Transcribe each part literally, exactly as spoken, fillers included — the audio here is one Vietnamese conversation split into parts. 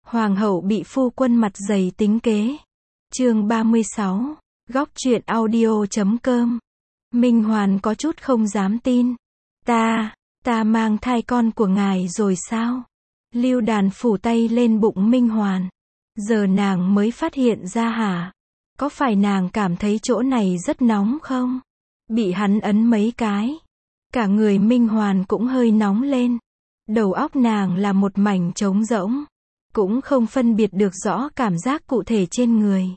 Hoàng hậu bị phu quân mặt dày tính kế. Chương ba mươi sáu. Góc truyện audio chấm com. Minh Hoàn có chút không dám tin. Ta, ta mang thai con của ngài rồi sao? Lưu Đàn phủ tay lên bụng Minh Hoàn. Giờ nàng mới phát hiện ra hả? Có phải nàng cảm thấy chỗ này rất nóng không? Bị hắn ấn mấy cái. Cả người Minh Hoàn cũng hơi nóng lên. Đầu óc nàng là một mảnh trống rỗng. Cũng không phân biệt được rõ cảm giác cụ thể trên người.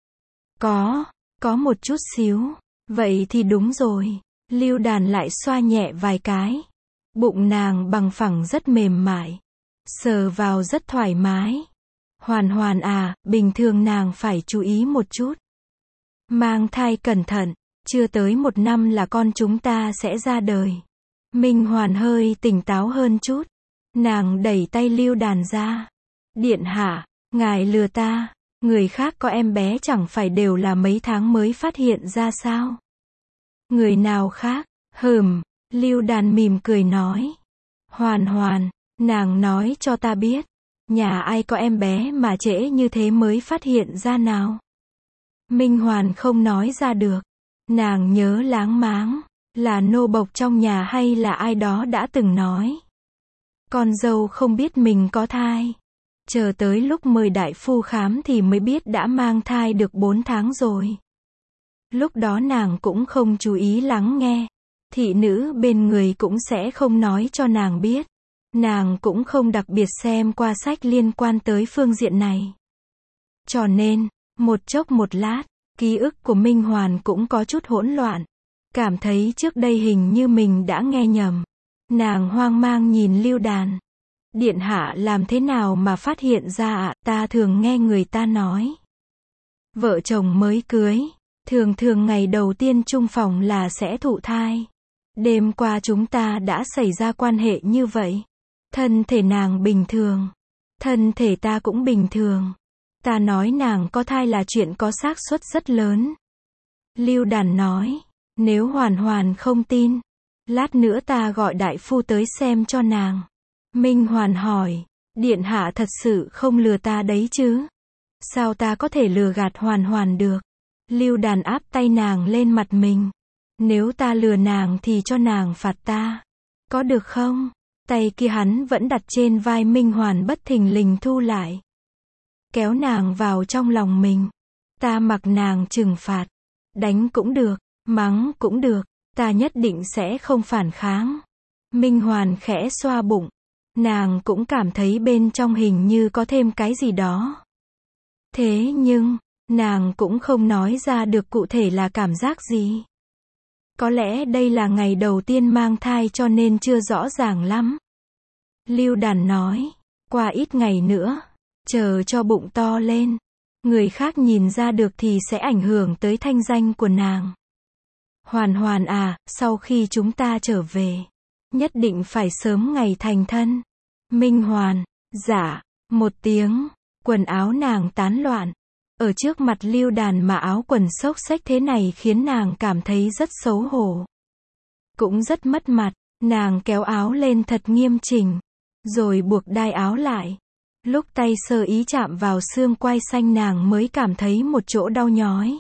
Có, có một chút xíu. Vậy thì đúng rồi. Lưu Đàn lại xoa nhẹ vài cái. Bụng nàng bằng phẳng rất mềm mại. Sờ vào rất thoải mái. Hoàn Hoàn à, bình thường nàng phải chú ý một chút. Mang thai cẩn thận, chưa tới một năm là con chúng ta sẽ ra đời. Minh Hoàn hơi tỉnh táo hơn chút. Nàng đẩy tay Lưu Đàn ra. Điện hạ, ngài lừa ta, người khác có em bé chẳng phải đều là mấy tháng mới phát hiện ra sao? Người nào khác? Hừm, Lưu Đàn mỉm cười nói. Hoàn Hoàn, nàng nói cho ta biết, nhà ai có em bé mà trễ như thế mới phát hiện ra nào? Minh Hoàn không nói ra được. Nàng nhớ láng máng, là nô bộc trong nhà hay là ai đó đã từng nói. Con dâu không biết mình có thai. Chờ tới lúc mời đại phu khám thì mới biết đã mang thai được bốn tháng rồi. Lúc đó nàng cũng không chú ý lắng nghe. Thị nữ bên người cũng sẽ không nói cho nàng biết. Nàng cũng không đặc biệt xem qua sách liên quan tới phương diện này. Cho nên, một chốc một lát, ký ức của Minh Hoàn cũng có chút hỗn loạn. Cảm thấy trước đây hình như mình đã nghe nhầm. Nàng hoang mang nhìn Lưu Đàn. Điện hạ làm thế nào mà phát hiện ra ạ? Ta thường nghe người ta nói. Vợ chồng mới cưới, thường thường ngày đầu tiên chung phòng là sẽ thụ thai. Đêm qua chúng ta đã xảy ra quan hệ như vậy. Thân thể nàng bình thường. Thân thể ta cũng bình thường. Ta nói nàng có thai là chuyện có xác suất rất lớn. Lưu Đàn nói, nếu Hoàn Hoàn không tin, lát nữa ta gọi đại phu tới xem cho nàng. Minh Hoàn hỏi, điện hạ thật sự không lừa ta đấy chứ? Sao ta có thể lừa gạt Hoàn Hoàn được? Lưu Đàn áp tay nàng lên mặt mình. Nếu ta lừa nàng thì cho nàng phạt ta. Có được không? Tay kia hắn vẫn đặt trên vai Minh Hoàn bất thình lình thu lại. Kéo nàng vào trong lòng mình. Ta mặc nàng trừng phạt. Đánh cũng được, mắng cũng được. Ta nhất định sẽ không phản kháng. Minh Hoàn khẽ xoa bụng. Nàng cũng cảm thấy bên trong hình như có thêm cái gì đó. Thế nhưng, nàng cũng không nói ra được cụ thể là cảm giác gì. Có lẽ đây là ngày đầu tiên mang thai cho nên chưa rõ ràng lắm. Lưu Đàn nói, qua ít ngày nữa, chờ cho bụng to lên. Người khác nhìn ra được thì sẽ ảnh hưởng tới thanh danh của nàng. Hoàn Hoàn à, sau khi chúng ta trở về, nhất định phải sớm ngày thành thân. Minh Hoàn, dạ, một tiếng, quần áo nàng tán loạn. Ở trước mặt Lưu Đàn mà áo quần xốc xếch thế này khiến nàng cảm thấy rất xấu hổ. Cũng rất mất mặt, nàng kéo áo lên thật nghiêm chỉnh, rồi buộc đai áo lại. Lúc tay sơ ý chạm vào xương quai xanh nàng mới cảm thấy một chỗ đau nhói.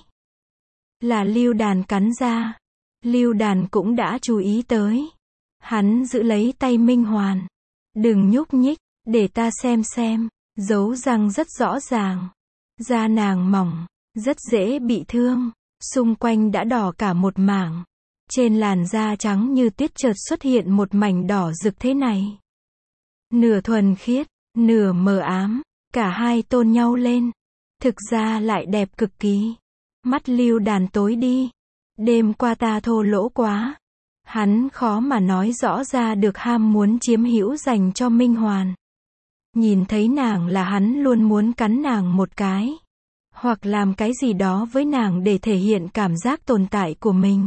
Là Lưu Đàn cắn ra. Lưu Đàn cũng đã chú ý tới. Hắn giữ lấy tay Minh Hoàn. Đừng nhúc nhích, để ta xem xem. Dấu răng rất rõ ràng. Da nàng mỏng, rất dễ bị thương. Xung quanh đã đỏ cả một mảng. Trên làn da trắng như tuyết chợt xuất hiện một mảnh đỏ rực thế này. Nửa thuần khiết, nửa mờ ám. Cả hai tôn nhau lên. Thực ra lại đẹp cực kỳ. Mắt Lưu Đàn tối đi. Đêm qua ta thô lỗ quá. Hắn khó mà nói rõ ra được ham muốn chiếm hữu dành cho Minh Hoàn. Nhìn thấy nàng là hắn luôn muốn cắn nàng một cái. Hoặc làm cái gì đó với nàng để thể hiện cảm giác tồn tại của mình.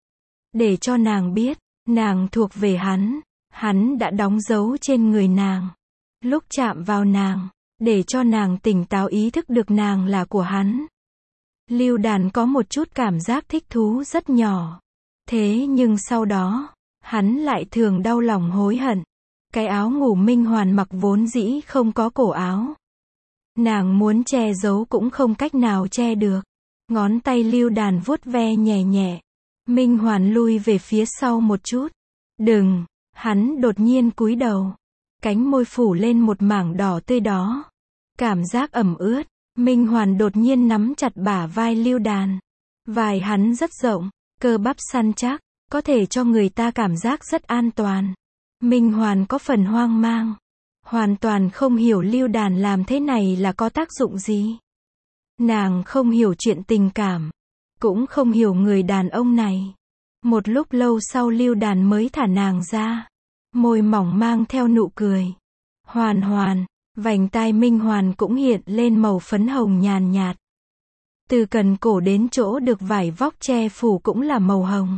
Để cho nàng biết, nàng thuộc về hắn. Hắn đã đóng dấu trên người nàng. Lúc chạm vào nàng, để cho nàng tỉnh táo ý thức được nàng là của hắn. Lưu Đàn có một chút cảm giác thích thú rất nhỏ. Thế nhưng sau đó, hắn lại thường đau lòng hối hận. Cái áo ngủ Minh Hoàn mặc vốn dĩ không có cổ áo. Nàng muốn che giấu cũng không cách nào che được. Ngón tay Lưu Đàn vuốt ve nhẹ nhẹ. Minh Hoàn lui về phía sau một chút. Đừng, hắn đột nhiên cúi đầu. Cánh môi phủ lên một mảng đỏ tươi đó. Cảm giác ẩm ướt. Minh Hoàn đột nhiên nắm chặt bả vai Lưu Đàn. Vai hắn rất rộng, cơ bắp săn chắc, có thể cho người ta cảm giác rất an toàn. Minh Hoàn có phần hoang mang. Hoàn toàn không hiểu Lưu Đàn làm thế này là có tác dụng gì. Nàng không hiểu chuyện tình cảm. Cũng không hiểu người đàn ông này. Một lúc lâu sau Lưu Đàn mới thả nàng ra. Môi mỏng mang theo nụ cười. Hoàn Hoàn, vành tai Minh Hoàn cũng hiện lên màu phấn hồng nhàn nhạt. Từ cần cổ đến chỗ được vải vóc che phủ cũng là màu hồng.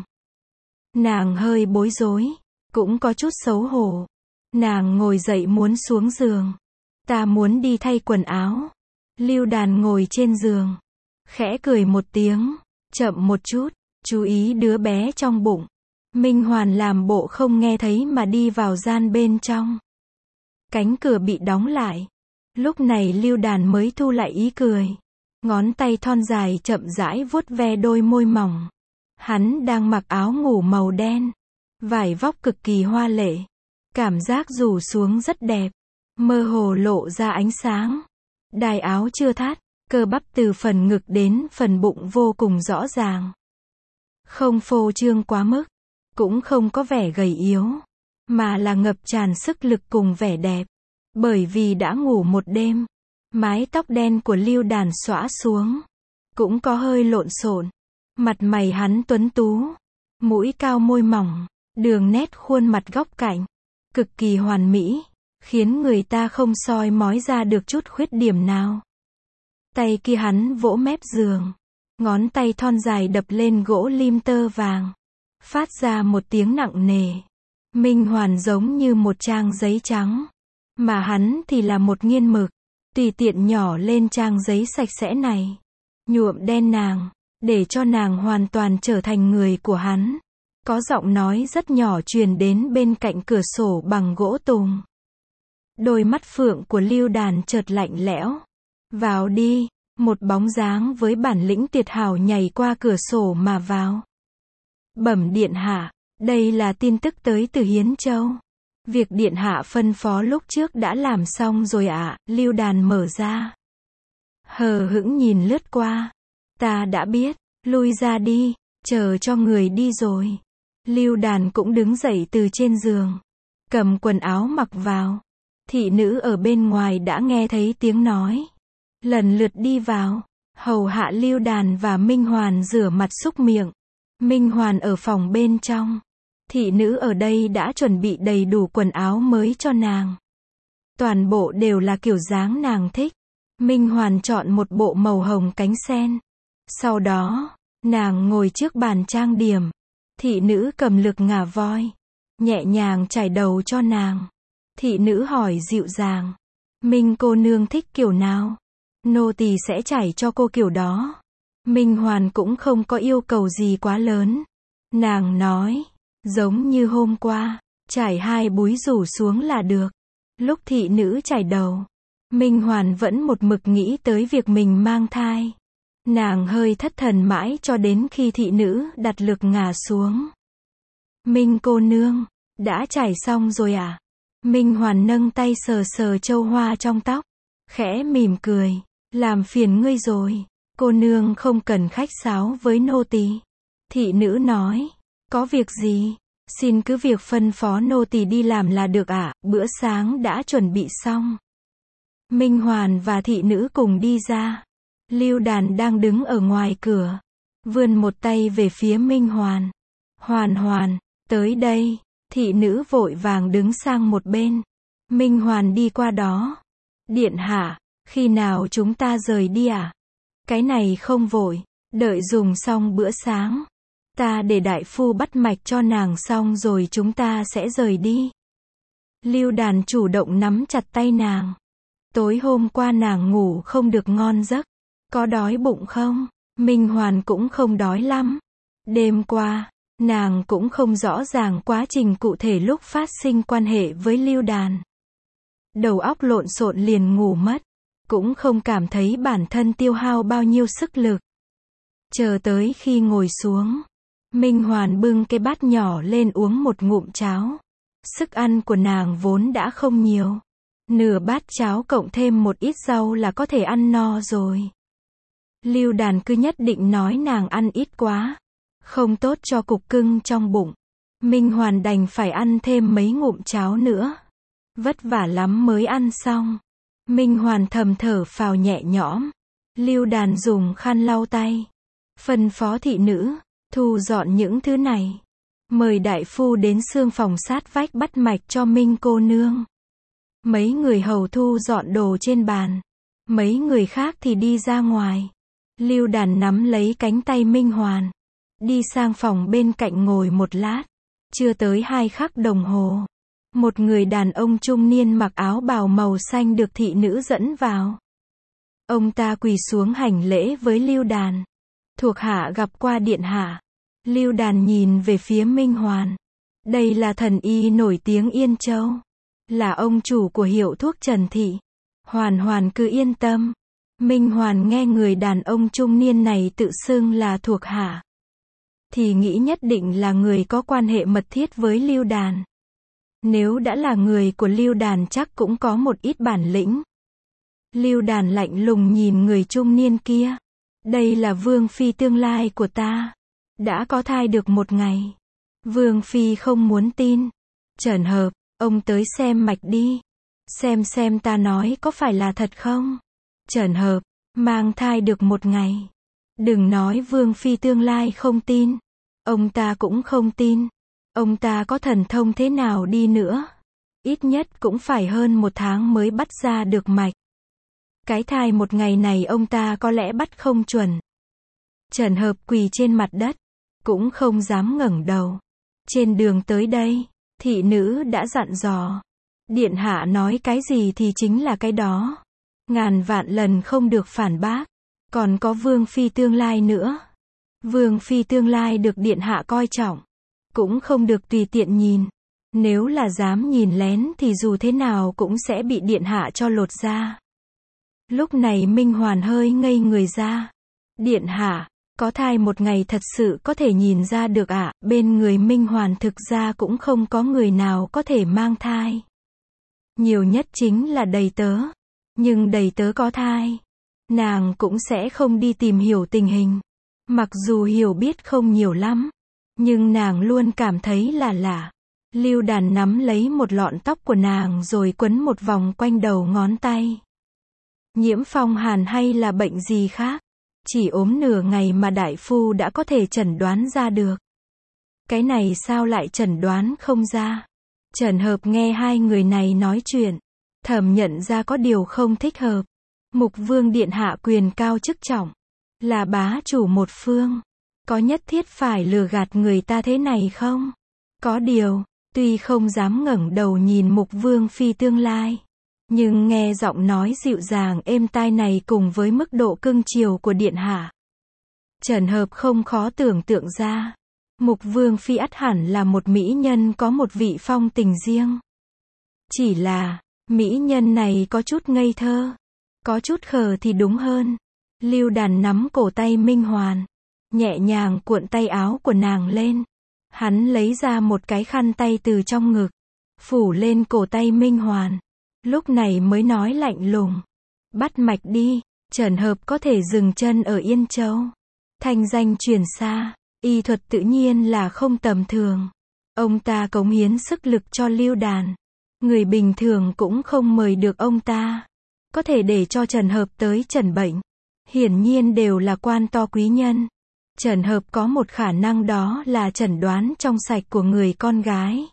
Nàng hơi bối rối, cũng có chút xấu hổ. Nàng ngồi dậy muốn xuống giường. Ta muốn đi thay quần áo. Lưu Đàn ngồi trên giường. Khẽ cười một tiếng. Chậm một chút, chú ý đứa bé trong bụng. Minh Hoàn làm bộ không nghe thấy mà đi vào gian bên trong. Cánh cửa bị đóng lại. Lúc này Lưu Đàn mới thu lại ý cười. Ngón tay thon dài chậm rãi vuốt ve đôi môi mỏng. Hắn đang mặc áo ngủ màu đen. Vải vóc cực kỳ hoa lệ. Cảm giác rủ xuống rất đẹp. Mơ hồ lộ ra ánh sáng. Đai áo chưa thắt. Cơ bắp từ phần ngực đến phần bụng vô cùng rõ ràng. Không phô trương quá mức. Cũng không có vẻ gầy yếu. Mà là ngập tràn sức lực cùng vẻ đẹp. Bởi vì đã ngủ một đêm. Mái tóc đen của Lưu Đàn xõa xuống. Cũng có hơi lộn xộn. Mặt mày hắn tuấn tú. Mũi cao môi mỏng. Đường nét khuôn mặt góc cạnh. Cực kỳ hoàn mỹ. Khiến người ta không soi mói ra được chút khuyết điểm nào. Tay kia hắn vỗ mép giường. Ngón tay thon dài đập lên gỗ lim tơ vàng. Phát ra một tiếng nặng nề. Minh Hoàn giống như một trang giấy trắng. Mà hắn thì là một nghiên mực. Tùy tiện nhỏ lên trang giấy sạch sẽ này. Nhuộm đen nàng. Để cho nàng hoàn toàn trở thành người của hắn. Có giọng nói rất nhỏ truyền đến bên cạnh cửa sổ bằng gỗ tùng. Đôi mắt phượng của Lưu Đàn chợt lạnh lẽo. Vào đi. Một bóng dáng với bản lĩnh tuyệt hảo nhảy qua cửa sổ mà vào. Bẩm điện hạ. Đây là tin tức tới từ Hiến Châu. Việc điện hạ phân phó lúc trước đã làm xong rồi ạ. À, Lưu Đàn mở ra. Hờ hững nhìn lướt qua. Ta đã biết. Lui ra đi. Chờ cho người đi rồi. Lưu Đàn cũng đứng dậy từ trên giường. Cầm quần áo mặc vào. Thị nữ ở bên ngoài đã nghe thấy tiếng nói. Lần lượt đi vào. Hầu hạ Lưu Đàn và Minh Hoàn rửa mặt súc miệng. Minh Hoàn ở phòng bên trong. Thị nữ ở đây đã chuẩn bị đầy đủ quần áo mới cho nàng. Toàn bộ đều là kiểu dáng nàng thích. Minh Hoàn chọn một bộ màu hồng cánh sen. Sau đó, nàng ngồi trước bàn trang điểm. Thị nữ cầm lược ngà voi. Nhẹ nhàng chải đầu cho nàng. Thị nữ hỏi dịu dàng. Minh cô nương thích kiểu nào? Nô tỳ sẽ chải cho cô kiểu đó. Minh Hoàn cũng không có yêu cầu gì quá lớn. Nàng nói. Giống như hôm qua. Chải hai búi rủ xuống là được. Lúc thị nữ chải đầu. Minh Hoàn vẫn một mực nghĩ tới việc mình mang thai. Nàng hơi thất thần mãi cho đến khi thị nữ đặt lược ngà xuống. Minh cô nương. Đã chải xong rồi à? Minh Hoàn nâng tay sờ sờ châu hoa trong tóc. Khẽ mỉm cười. Làm phiền ngươi rồi. Cô nương không cần khách sáo với nô tỳ. Thị nữ nói. Có việc gì? Xin cứ việc phân phó nô tỳ đi làm là được ạ. À? Bữa sáng đã chuẩn bị xong. Minh Hoàn và thị nữ cùng đi ra. Lưu Đàn đang đứng ở ngoài cửa. Vươn một tay về phía Minh Hoàn. Hoàn Hoàn, tới đây. Thị nữ vội vàng đứng sang một bên. Minh Hoàn đi qua đó. Điện hạ, khi nào chúng ta rời đi à? Cái này không vội. Đợi dùng xong bữa sáng. Ta để đại phu bắt mạch cho nàng xong rồi chúng ta sẽ rời đi. Lưu Đàn chủ động nắm chặt tay nàng. Tối hôm qua nàng ngủ không được ngon giấc. Có đói bụng không? Minh Hoàn cũng không đói lắm. Đêm qua, nàng cũng không rõ ràng quá trình cụ thể lúc phát sinh quan hệ với Lưu Đàn. Đầu óc lộn xộn liền ngủ mất. cũng không cảm thấy bản thân tiêu hao bao nhiêu sức lực. Chờ tới khi ngồi xuống, Minh Hoàn bưng cái bát nhỏ lên uống một ngụm cháo. Sức ăn của nàng vốn đã không nhiều. Nửa bát cháo cộng thêm một ít rau là có thể ăn no rồi. Lưu Đàn cứ nhất định nói nàng ăn ít quá, không tốt cho cục cưng trong bụng. Minh Hoàn đành phải ăn thêm mấy ngụm cháo nữa. Vất vả lắm mới ăn xong. Minh Hoàn thầm thở phào nhẹ nhõm. Lưu Đàn dùng khăn lau tay, phân phó thị nữ thu dọn những thứ này. Mời đại phu đến xương phòng sát vách bắt mạch cho Minh cô nương. Mấy người hầu thu dọn đồ trên bàn. Mấy người khác thì đi ra ngoài. Lưu Đàn nắm lấy cánh tay Minh Hoàn, đi sang phòng bên cạnh ngồi một lát. Chưa tới hai khắc đồng hồ, một người đàn ông trung niên mặc áo bào màu xanh được thị nữ dẫn vào. Ông ta quỳ xuống hành lễ với Lưu Đàn. Thuộc hạ gặp qua điện hạ. Lưu Đàn nhìn về phía Minh Hoàn. Đây là thần y nổi tiếng Yên Châu, là ông chủ của hiệu thuốc Trần Thị. Hoàn Hoàn cứ yên tâm. Minh Hoàn nghe người đàn ông trung niên này tự xưng là thuộc hạ, thì nghĩ nhất định là người có quan hệ mật thiết với Lưu Đàn. Nếu đã là người của Lưu Đàn chắc cũng có một ít bản lĩnh. Lưu Đàn lạnh lùng nhìn người trung niên kia. Đây là Vương Phi tương lai của ta. Đã có thai được một ngày. Vương Phi không muốn tin. Trần Hợp, ông tới xem mạch đi. Xem xem ta nói có phải là thật không? Trần Hợp, mang thai được một ngày. Đừng nói Vương Phi tương lai không tin. Ông ta cũng không tin. Ông ta có thần thông thế nào đi nữa, ít nhất cũng phải hơn một tháng mới bắt ra được mạch. Cái thai một ngày này ông ta có lẽ bắt không chuẩn. Trần Hợp quỳ trên mặt đất, cũng không dám ngẩng đầu. Trên đường tới đây, thị nữ đã dặn dò. Điện hạ nói cái gì thì chính là cái đó. Ngàn vạn lần không được phản bác. Còn có Vương Phi tương lai nữa. Vương Phi tương lai được điện hạ coi trọng, cũng không được tùy tiện nhìn. Nếu là dám nhìn lén thì dù thế nào cũng sẽ bị điện hạ cho lột ra. Lúc này Minh Hoàn hơi ngây người ra. Điện hạ, có thai một ngày thật sự có thể nhìn ra được ạ? À? Bên người Minh Hoàn thực ra cũng không có người nào có thể mang thai. Nhiều nhất chính là đầy tớ. Nhưng đầy tớ có thai, nàng cũng sẽ không đi tìm hiểu tình hình. Mặc dù hiểu biết không nhiều lắm, nhưng nàng luôn cảm thấy là lạ. Lưu Đàn nắm lấy một lọn tóc của nàng rồi quấn một vòng quanh đầu ngón tay. Nhiễm phong hàn hay là bệnh gì khác? Chỉ ốm nửa ngày mà đại phu đã có thể chẩn đoán ra được. Cái này sao lại chẩn đoán không ra? Trần Hợp nghe hai người này nói chuyện, thầm nhận ra có điều không thích hợp. Mục Vương điện hạ quyền cao chức trọng, là bá chủ một phương, có nhất thiết phải lừa gạt người ta thế này không? Có điều, tuy không dám ngẩng đầu nhìn Mục Vương Phi tương lai, nhưng nghe giọng nói dịu dàng êm tai này cùng với mức độ cưng chiều của điện hạ, Trần Hợp không khó tưởng tượng ra. Mục Vương Phi ắt hẳn là một mỹ nhân có một vị phong tình riêng. Chỉ là, mỹ nhân này có chút ngây thơ, có chút khờ thì đúng hơn. Lưu Đàn nắm cổ tay Minh Hoàn, nhẹ nhàng cuộn tay áo của nàng lên. Hắn lấy ra một cái khăn tay từ trong ngực, phủ lên cổ tay Minh Hoàn. Lúc này mới nói lạnh lùng. Bắt mạch đi. Trần Hợp có thể dừng chân ở Yên Châu. Thanh danh truyền xa, y thuật tự nhiên là không tầm thường. Ông ta cống hiến sức lực cho Lưu Đàn. Người bình thường cũng không mời được ông ta. Có thể để cho Trần Hợp tới chẩn bệnh, hiển nhiên đều là quan to quý nhân. Trần Hợp có một khả năng đó là chẩn đoán trong sạch của người con gái.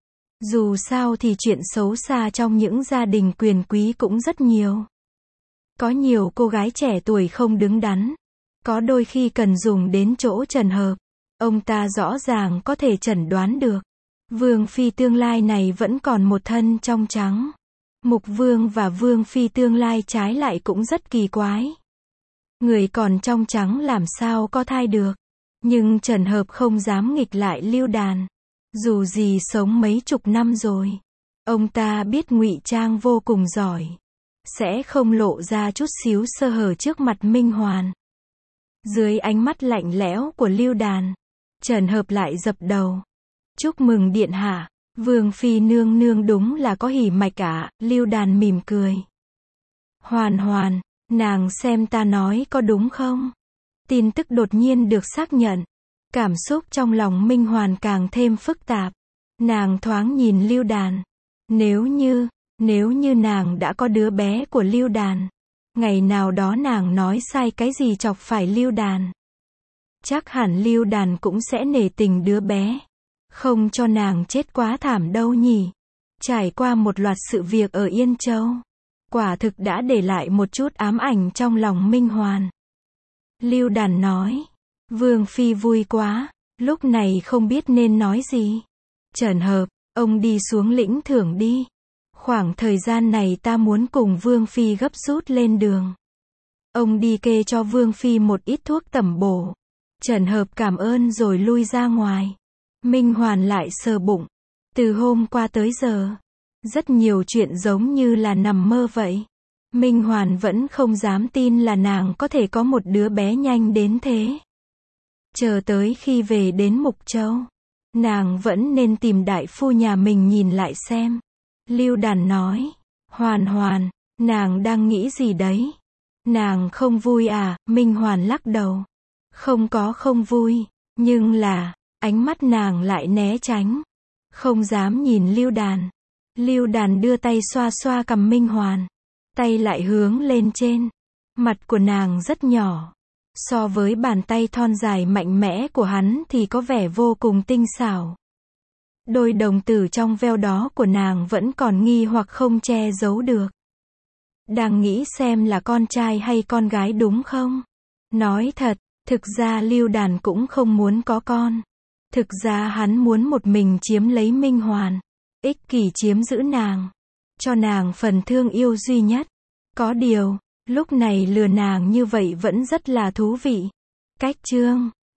Dù sao thì chuyện xấu xa trong những gia đình quyền quý cũng rất nhiều. Có nhiều cô gái trẻ tuổi không đứng đắn, có đôi khi cần dùng đến chỗ Trần Hợp. Ông ta rõ ràng có thể chẩn đoán được. Vương Phi tương lai này vẫn còn một thân trong trắng. Mục Vương và Vương Phi tương lai trái lại cũng rất kỳ quái. Người còn trong trắng làm sao có thai được. Nhưng Trần Hợp không dám nghịch lại Lưu Đàn. Dù gì sống mấy chục năm rồi, ông ta biết ngụy trang vô cùng giỏi. sẽ không lộ ra chút xíu sơ hở trước mặt Minh Hoàn. Dưới ánh mắt lạnh lẽo của Lưu Đàn, Trần Hợp lại dập đầu. Chúc mừng điện hạ, Vương phi nương nương đúng là có hỉ mạch cả, Lưu Đàn mỉm cười. Hoàn Hoàn, nàng xem ta nói có đúng không? Tin tức đột nhiên được xác nhận. Cảm xúc trong lòng Minh Hoàn càng thêm phức tạp. Nàng thoáng nhìn Lưu Đàn. Nếu như, nếu như nàng đã có đứa bé của Lưu Đàn, ngày nào đó nàng nói sai cái gì chọc phải Lưu Đàn, chắc hẳn Lưu Đàn cũng sẽ nể tình đứa bé, không cho nàng chết quá thảm đâu nhỉ. Trải qua một loạt sự việc ở Yên Châu, quả thực đã để lại một chút ám ảnh trong lòng Minh Hoàn. Lưu Đàn nói, Vương phi vui quá, lúc này không biết nên nói gì. Trần Hợp, ông đi xuống lĩnh thưởng đi. Khoảng thời gian này ta muốn cùng Vương phi gấp rút lên đường. Ông đi kê cho Vương phi một ít thuốc tẩm bổ. Trần Hợp cảm ơn rồi lui ra ngoài. Minh Hoàn lại sờ bụng. Từ hôm qua tới giờ, rất nhiều chuyện giống như là nằm mơ vậy. Minh Hoàn vẫn không dám tin là nàng có thể có một đứa bé nhanh đến thế. Chờ tới khi về đến Mục Châu, nàng vẫn nên tìm đại phu nhà mình nhìn lại xem. Lưu Đàn nói, Hoàn Hoàn, nàng đang nghĩ gì đấy? Nàng không vui à? Minh Hoàn lắc đầu. Không có không vui, nhưng là, ánh mắt nàng lại né tránh. Không dám nhìn Lưu Đàn. Lưu Đàn đưa tay xoa xoa cằm Minh Hoàn. Tay lại hướng lên trên. Mặt của nàng rất nhỏ. So với bàn tay thon dài mạnh mẽ của hắn thì có vẻ vô cùng tinh xảo. Đôi đồng tử trong veo đó của nàng vẫn còn nghi hoặc không che giấu được. Đang nghĩ xem là con trai hay con gái đúng không? Nói thật, thực ra Lưu Đàn cũng không muốn có con. Thực ra hắn muốn một mình chiếm lấy Minh Hoàn. Ích kỷ chiếm giữ nàng. Cho nàng phần thương yêu duy nhất. Có điều, lúc này lừa nàng như vậy vẫn rất là thú vị. Cách chương